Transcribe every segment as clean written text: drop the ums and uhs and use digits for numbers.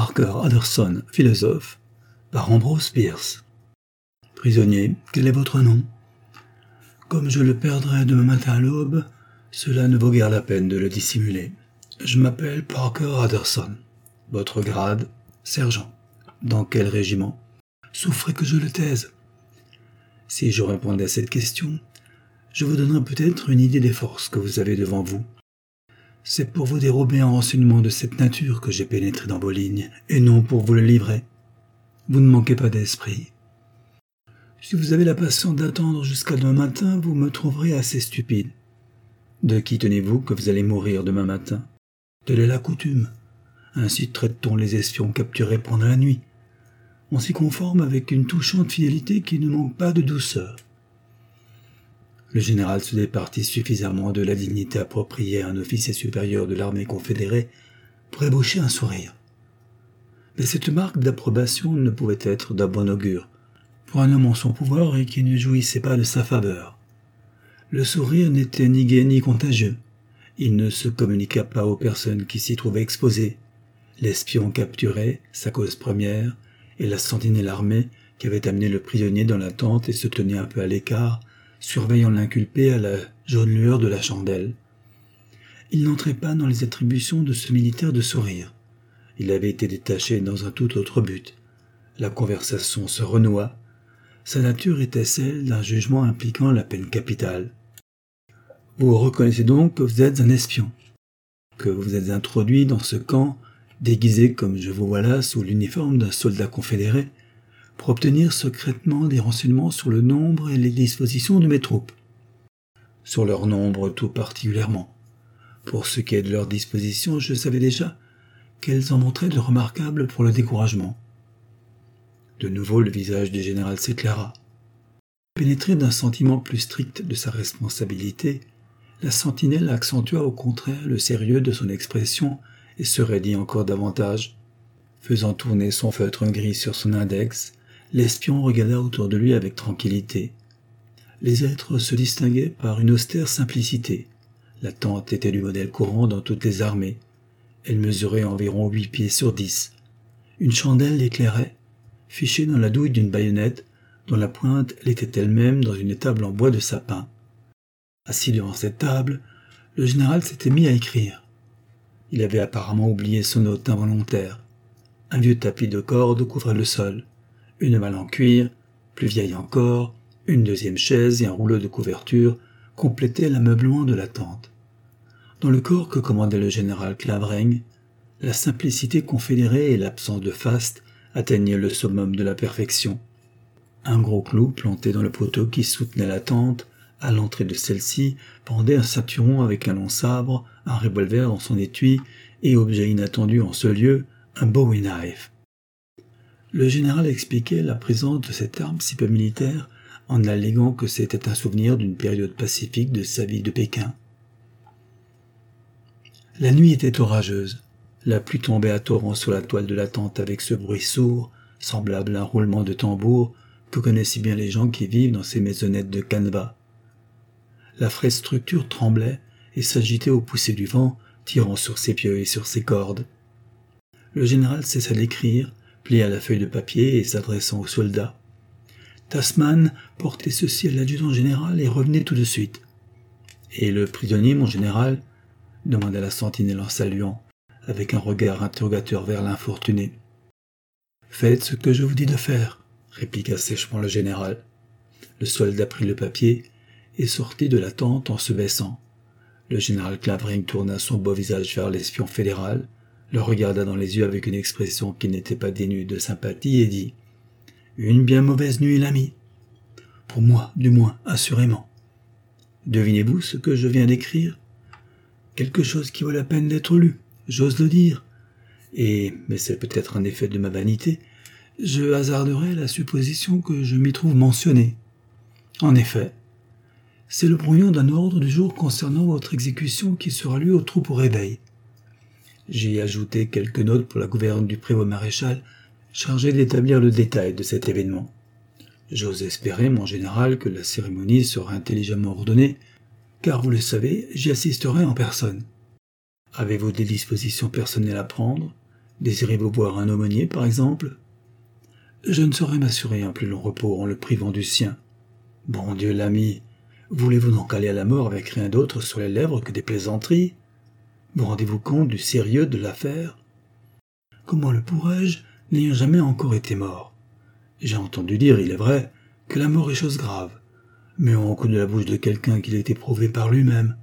Parker Anderson, philosophe, par Ambrose Bierce. Prisonnier, quel est votre nom? Comme je le perdrai demain matin à l'aube, cela ne vaut guère la peine de le dissimuler. Je m'appelle Parker Anderson. Votre grade? Sergent. Dans quel régiment? Souffrez que je le taise. Si je répondais à cette question, je vous donnerai peut-être une idée des forces que vous avez devant vous. C'est pour vous dérober un renseignement de cette nature que j'ai pénétré dans vos lignes, et non pour vous le livrer. Vous ne manquez pas d'esprit. Si vous avez la patience d'attendre jusqu'à demain matin, vous me trouverez assez stupide. De qui tenez-vous que vous allez mourir demain matin? Telle est la coutume. Ainsi traite-t-on les espions capturés pendant la nuit. On s'y conforme avec une touchante fidélité qui ne manque pas de douceur. Le général se départit suffisamment de la dignité appropriée à un officier supérieur de l'armée confédérée pour ébaucher un sourire. Mais cette marque d'approbation ne pouvait être d'un bon augure pour un homme en son pouvoir et qui ne jouissait pas de sa faveur. Le sourire n'était ni gai ni contagieux. Il ne se communiqua pas aux personnes qui s'y trouvaient exposées. L'espion capturé, sa cause première, et la sentinelle armée qui avait amené le prisonnier dans la tente et se tenait un peu à l'écart, surveillant l'inculpé à la jaune lueur de la chandelle. Il n'entrait pas dans les attributions de ce militaire de sourire. Il avait été détaché dans un tout autre but. La conversation se renoua. Sa nature était celle d'un jugement impliquant la peine capitale. Vous reconnaissez donc que vous êtes un espion, que vous êtes introduit dans ce camp, déguisé comme je vous vois là sous l'uniforme d'un soldat confédéré, pour obtenir secrètement des renseignements sur le nombre et les dispositions de mes troupes. Sur leur nombre tout particulièrement. Pour ce qui est de leurs dispositions, je savais déjà qu'elles en montraient de remarquables pour le découragement. De nouveau, le visage du général s'éclaira. Pénétré d'un sentiment plus strict de sa responsabilité, la sentinelle accentua au contraire le sérieux de son expression et se raidit encore davantage. Faisant tourner son feutre gris sur son index, l'espion regarda autour de lui avec tranquillité. Les êtres se distinguaient par une austère simplicité. La tente était du modèle courant dans toutes les armées. Elle mesurait environ 8 pieds sur 10. Une chandelle l'éclairait, fichée dans la douille d'une baïonnette, dont la pointe l'était elle-même dans une table en bois de sapin. Assis devant cette table, le général s'était mis à écrire. Il avait apparemment oublié son hôte involontaire. Un vieux tapis de corde couvrait le sol. Une malle en cuir, plus vieille encore, une deuxième chaise et un rouleau de couverture complétaient l'ameublement de la tente. Dans le corps que commandait le général Clavering, la simplicité confédérée et l'absence de faste atteignaient le summum de la perfection. Un gros clou planté dans le poteau qui soutenait la tente, à l'entrée de celle-ci, pendait un ceinturon avec un long sabre, un revolver dans son étui et, objet inattendu en ce lieu, un bowie knife. Le général expliquait la présence de cette arme si peu militaire en alléguant que c'était un souvenir d'une période pacifique de sa vie de Pékin. La nuit était orageuse. La pluie tombait à torrents sur la toile de la tente avec ce bruit sourd, semblable à un roulement de tambour, que connaissent si bien les gens qui vivent dans ces maisonnettes de canevas. La frêle structure tremblait et s'agitait au pousser du vent, tirant sur ses pieux et sur ses cordes. Le général cessa d'écrire, plia la feuille de papier et s'adressant aux soldats. Tasman, portez ceci à l'adjudant général et revenez tout de suite. Et le prisonnier, mon général? Demanda la sentinelle en saluant, avec un regard interrogateur vers l'infortuné. Faites ce que je vous dis de faire, répliqua sèchement le général. Le soldat prit le papier et sortit de la tente en se baissant. Le général Clavering tourna son beau visage vers l'espion fédéral, le regarda dans les yeux avec une expression qui n'était pas dénuée de sympathie et dit « Une bien mauvaise nuit, l'ami. Pour moi, du moins, assurément. Devinez-vous ce que je viens d'écrire? Quelque chose qui vaut la peine d'être lu, j'ose le dire. Mais c'est peut-être un effet de ma vanité, je hasarderai la supposition que je m'y trouve mentionné. En effet, c'est le brouillon d'un ordre du jour concernant votre exécution qui sera lu aux troupes au réveil. J'y ai ajouté quelques notes pour la gouverne du prévôt maréchal, chargé d'établir le détail de cet événement. J'ose espérer, mon général, que la cérémonie sera intelligemment ordonnée, car vous le savez, j'y assisterai en personne. Avez-vous des dispositions personnelles à prendre? Désirez-vous voir un aumônier, par exemple ? Je ne saurais m'assurer un plus long repos en le privant du sien. Bon Dieu, l'ami, voulez-vous donc aller à la mort avec rien d'autre sur les lèvres que des plaisanteries ? Vous rendez-vous compte du sérieux de l'affaire ? Comment le pourrais-je, n'ayant jamais encore été mort ? J'ai entendu dire, il est vrai, que la mort est chose grave, mais on coup de la bouche de quelqu'un qui l'a éprouvé par lui-même.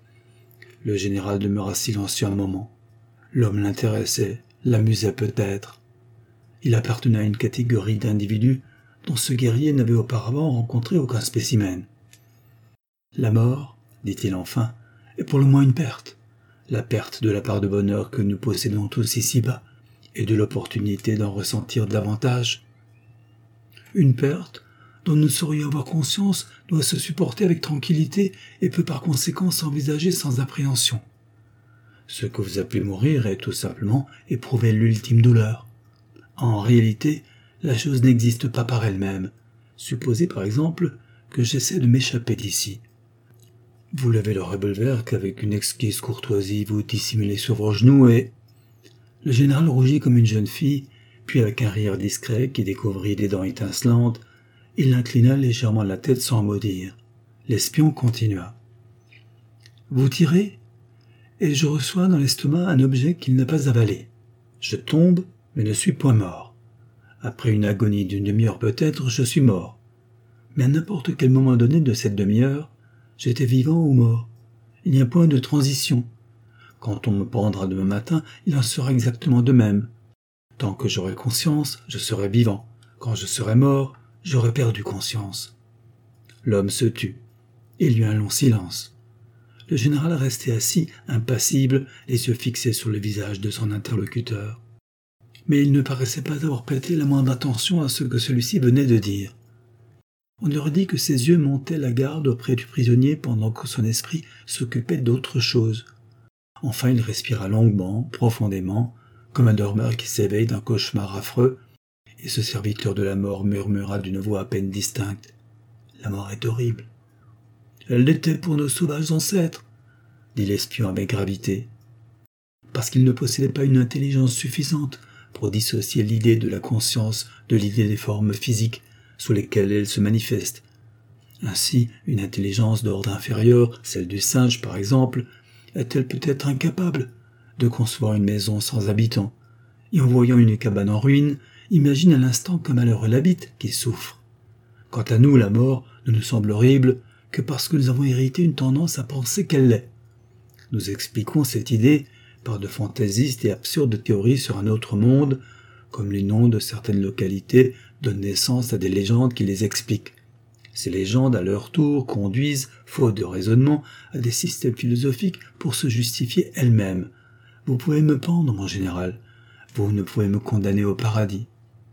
Le général demeura silencieux un moment. L'homme l'intéressait, l'amusait peut-être. Il appartenait à une catégorie d'individus dont ce guerrier n'avait auparavant rencontré aucun spécimen. La mort, dit-il enfin, est pour le moins une perte. La perte de la part de bonheur que nous possédons tous ici-bas, et de l'opportunité d'en ressentir davantage. Une perte dont nous saurions avoir conscience doit se supporter avec tranquillité et peut par conséquent s'envisager sans appréhension. Ce que vous appelez mourir est tout simplement éprouver l'ultime douleur. En réalité, la chose n'existe pas par elle-même. Supposez par exemple que j'essaie de m'échapper d'ici. Vous levez le revolver qu'avec une exquise courtoisie vous dissimulez sur vos genoux et... Le général rougit comme une jeune fille, puis avec un rire discret qui découvrit des dents étincelantes, il inclina légèrement la tête sans mot dire. L'espion continua. Vous tirez, et je reçois dans l'estomac un objet qu'il n'a pas avalé. Je tombe, mais ne suis point mort. Après une agonie d'une demi-heure peut-être, je suis mort. Mais à n'importe quel moment donné de cette demi-heure, j'étais vivant ou mort. Il n'y a point de transition. Quand on me prendra demain matin, il en sera exactement de même. Tant que j'aurai conscience, je serai vivant. Quand je serai mort, j'aurai perdu conscience. L'homme se tut. Il y eut un long silence. Le général restait assis, impassible, les yeux fixés sur le visage de son interlocuteur. Mais il ne paraissait pas avoir prêté la moindre attention à ce que celui-ci venait de dire. On aurait dit que ses yeux montaient la garde auprès du prisonnier pendant que son esprit s'occupait d'autre chose. Enfin, il respira longuement, profondément, comme un dormeur qui s'éveille d'un cauchemar affreux, et ce serviteur de la mort murmura d'une voix à peine distincte. « La mort est horrible. »« Elle l'était pour nos sauvages ancêtres, » dit l'espion avec gravité. Parce qu'il ne possédait pas une intelligence suffisante pour dissocier l'idée de la conscience de l'idée des formes physiques sous lesquelles elle se manifeste. Ainsi, une intelligence d'ordre inférieur, celle du singe par exemple, est-elle peut-être incapable de concevoir une maison sans habitants, et en voyant une cabane en ruine, imagine à l'instant qu'un malheureux l'habite qui souffre. Quant à nous, la mort ne nous semble horrible que parce que nous avons hérité une tendance à penser qu'elle l'est. Nous expliquons cette idée par de fantaisistes et absurdes théories sur un autre monde, comme les noms de certaines localités donnent naissance à des légendes qui les expliquent. Ces légendes, à leur tour, conduisent, faute de raisonnement, à des systèmes philosophiques pour se justifier elles-mêmes. Vous pouvez me pendre, mon général. Vous ne pouvez me condamner au paradis.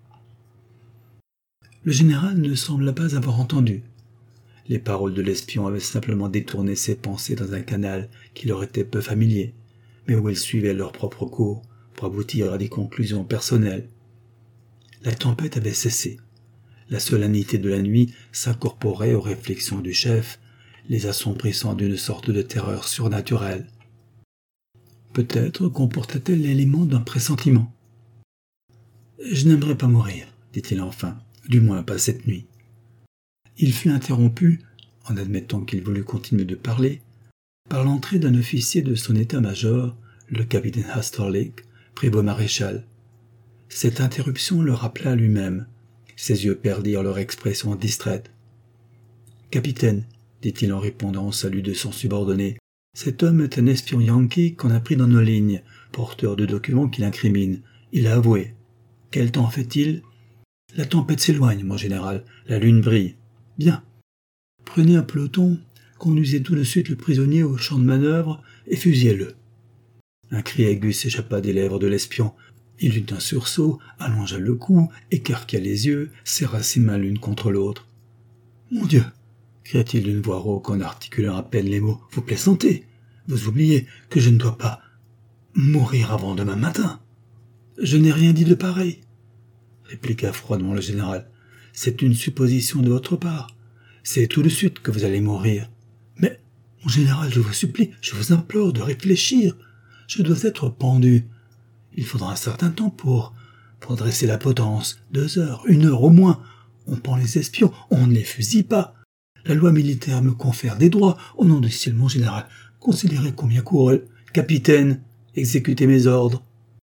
Le général ne sembla pas avoir entendu. Les paroles de l'espion avaient simplement détourné ses pensées dans un canal qui leur était peu familier, mais où elles suivaient leur propre cours pour aboutir à des conclusions personnelles. La tempête avait cessé. La solennité de la nuit s'incorporait aux réflexions du chef, les assombrissant d'une sorte de terreur surnaturelle. Peut-être comportait-elle l'élément d'un pressentiment. « Je n'aimerais pas mourir, » dit-il enfin, « du moins pas cette nuit. » Il fut interrompu, en admettant qu'il voulut continuer de parler, par l'entrée d'un officier de son état-major, le capitaine Hastlerlake, prévôt maréchal. Cette interruption le rappela à lui-même. Ses yeux perdirent leur expression distraite. « Capitaine, » dit-il en répondant au salut de son subordonné, « cet homme est un espion yankee qu'on a pris dans nos lignes, porteur de documents qui l'incriminent. Il a avoué. Quel temps fait-il ? La tempête s'éloigne, mon général. La lune brille. Bien. Prenez un peloton, conduisez tout de suite le prisonnier au champ de manœuvre et fusillez-le. » Un cri aigu s'échappa des lèvres de l'espion. Il eut un sursaut, allongea le cou, écarquilla les yeux, serra ses mains l'une contre l'autre. « Mon Dieu !» cria-t-il d'une voix rauque en articulant à peine les mots. « Vous plaisantez. Vous oubliez que je ne dois pas mourir avant demain matin. »« Je n'ai rien dit de pareil, » répliqua froidement le général. « C'est une supposition de votre part. C'est tout de suite que vous allez mourir. Mais, mon général, je vous supplie, je vous implore de réfléchir. Je dois être pendu. Il faudra un certain temps pour dresser la potence. 2 heures, 1 heure au moins. On prend les espions, on ne les fusille pas. La loi militaire me confère des droits. Au nom du ciel, mon général, considérez combien court. Capitaine, exécutez mes ordres. »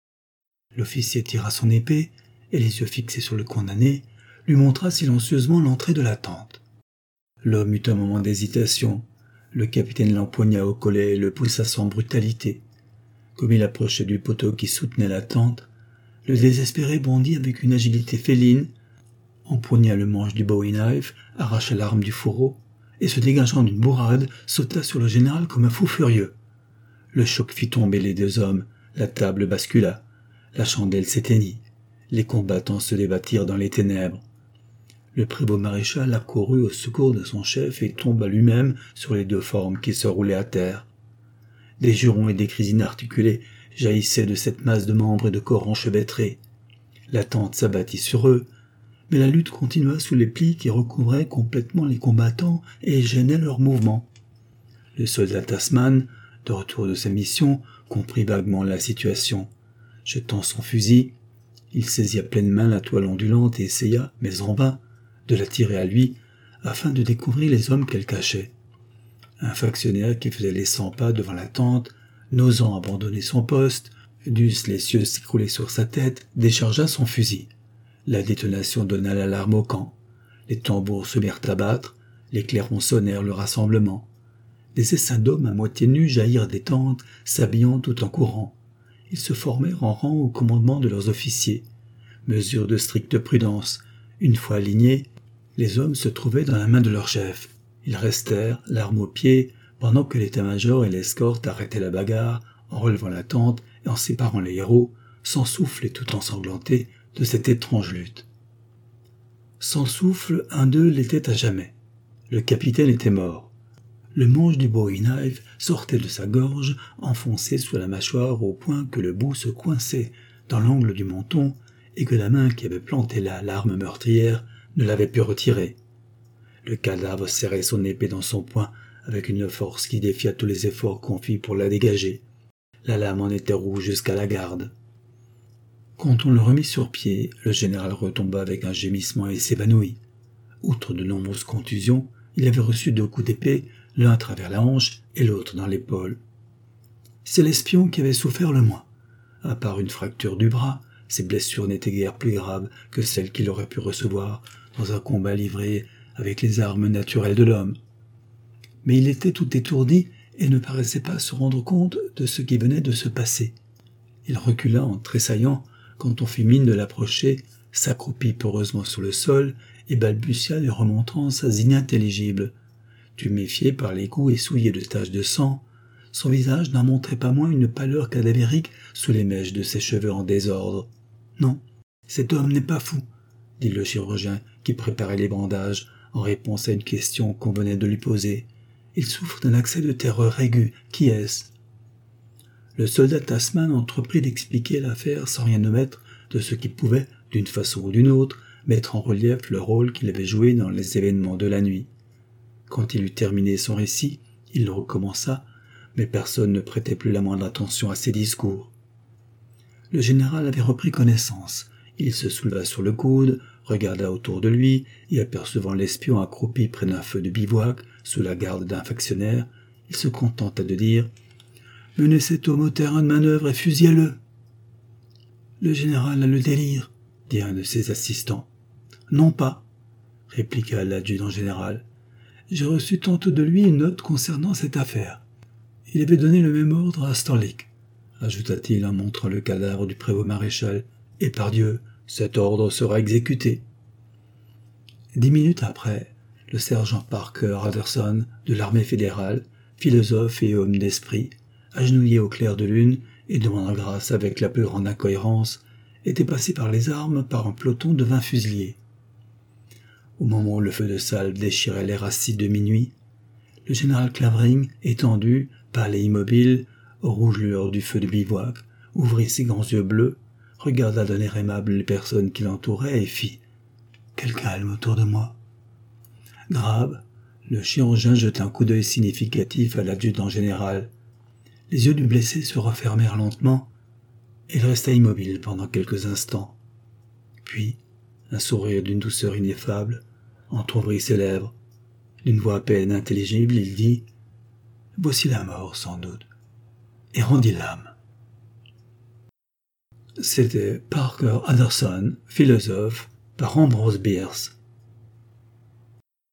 L'officier tira son épée et, les yeux fixés sur le condamné, lui montra silencieusement l'entrée de la tente. L'homme eut un moment d'hésitation. Le capitaine l'empoigna au collet et le poussa sans brutalité. Comme il approchait du poteau qui soutenait la tente, le désespéré bondit avec une agilité féline, empoigna le manche du bowie knife, arracha l'arme du fourreau, et se dégageant d'une bourrade, sauta sur le général comme un fou furieux. Le choc fit tomber les 2 hommes, la table bascula, la chandelle s'éteignit, les combattants se débattirent dans les ténèbres. Le prévôt maréchal accourut au secours de son chef et tomba lui-même sur les 2 formes qui se roulaient à terre. Des jurons et des cris inarticulés jaillissaient de cette masse de membres et de corps enchevêtrés. La tente s'abattit sur eux, mais la lutte continua sous les plis qui recouvraient complètement les combattants et gênaient leurs mouvements. Le soldat Tasman, de retour de sa mission, comprit vaguement la situation. Jetant son fusil, il saisit à pleine main la toile ondulante et essaya, mais en vain, de la tirer à lui, afin de découvrir les hommes qu'elle cachait. Un factionnaire qui faisait les 100 pas devant la tente, n'osant abandonner son poste, dussent les cieux s'écrouler sur sa tête, déchargea son fusil. La détonation donna l'alarme au camp. Les tambours se mirent à battre, les clairons sonnèrent le rassemblement. Des essaims d'hommes à moitié nus jaillirent des tentes, s'habillant tout en courant. Ils se formèrent en rang au commandement de leurs officiers. Mesure de stricte prudence. Une fois alignés, les hommes se trouvaient dans la main de leur chef. Ils restèrent, l'arme au pied, pendant que l'état-major et l'escorte arrêtaient la bagarre, en relevant la tente et en séparant les héros, sans souffle et tout ensanglantés, de cette étrange lutte. Sans souffle, un d'eux l'était à jamais. Le capitaine était mort. Le manche du bowie knife sortait de sa gorge, enfoncé sous la mâchoire au point que le bout se coinçait dans l'angle du menton et que la main qui avait planté là l'arme meurtrière ne l'avait pu retirer. Le cadavre serrait son épée dans son poing avec une force qui défia tous les efforts qu'on fit pour la dégager. La lame en était rouge jusqu'à la garde. Quand on le remit sur pied, le général retomba avec un gémissement et s'évanouit. Outre de nombreuses contusions, il avait reçu 2 coups d'épée, l'un à travers la hanche et l'autre dans l'épaule. C'est l'espion qui avait souffert le moins. À part une fracture du bras, ses blessures n'étaient guère plus graves que celles qu'il aurait pu recevoir dans un combat livré avec les armes naturelles de l'homme. Mais il était tout étourdi et ne paraissait pas se rendre compte de ce qui venait de se passer. Il recula en tressaillant quand on fit mine de l'approcher, s'accroupit peureusement sur le sol et balbutia des remontrances inintelligibles. Tuméfié par les coups et souillé de taches de sang, son visage n'en montrait pas moins une pâleur cadavérique sous les mèches de ses cheveux en désordre. « Non, cet homme n'est pas fou », dit le chirurgien qui préparait les bandages en réponse à une question qu'on venait de lui poser. « Il souffre d'un accès de terreur aiguë. Qui est-ce » Le soldat Tasman entreprit d'expliquer l'affaire sans rien omettre de ce qui pouvait, d'une façon ou d'une autre, mettre en relief le rôle qu'il avait joué dans les événements de la nuit. Quand il eut terminé son récit, il le recommença, mais personne ne prêtait plus la moindre attention à ses discours. Le général avait repris connaissance. Il se souleva sur le coude, regarda autour de lui, et apercevant l'espion accroupi près d'un feu de bivouac, sous la garde d'un factionnaire, il se contenta de dire « Menez cet homme au terrain de manœuvre et fusillez-le !» « Le général a le délire, » dit un de ses assistants. « Non pas, » répliqua l'adjudant général. « J'ai reçu tantôt de lui une note concernant cette affaire. Il avait donné le même ordre à Starlick, » ajouta-t-il en montrant le cadavre du prévôt maréchal. « Et par Dieu, cet ordre sera exécuté. » 10 minutes après, le sergent Parker Anderson de l'armée fédérale, philosophe et homme d'esprit, agenouillé au clair de lune et demandant grâce avec la plus grande incohérence, était passé par les armes par un peloton de 20 fusiliers. Au moment où le feu de salve déchirait l'air acide de minuit, le général Clavering, étendu, pâle et immobile, aux rouges lueurs du feu de bivouac, ouvrit ses grands yeux bleus, regarda d'un air aimable les personnes qui l'entouraient et fit « Quel calme autour de moi !» Grave, le chirurgien jeta un coup d'œil significatif à l'adjudant général. Les yeux du blessé se refermèrent lentement, Il resta immobile pendant quelques instants. Puis, un sourire d'une douceur ineffable entr'ouvrit ses lèvres. D'une voix à peine intelligible, il dit « Voici la mort, sans doute, et rendit l'âme. » C'était Parker Anderson, philosophe, par Ambrose Bierce.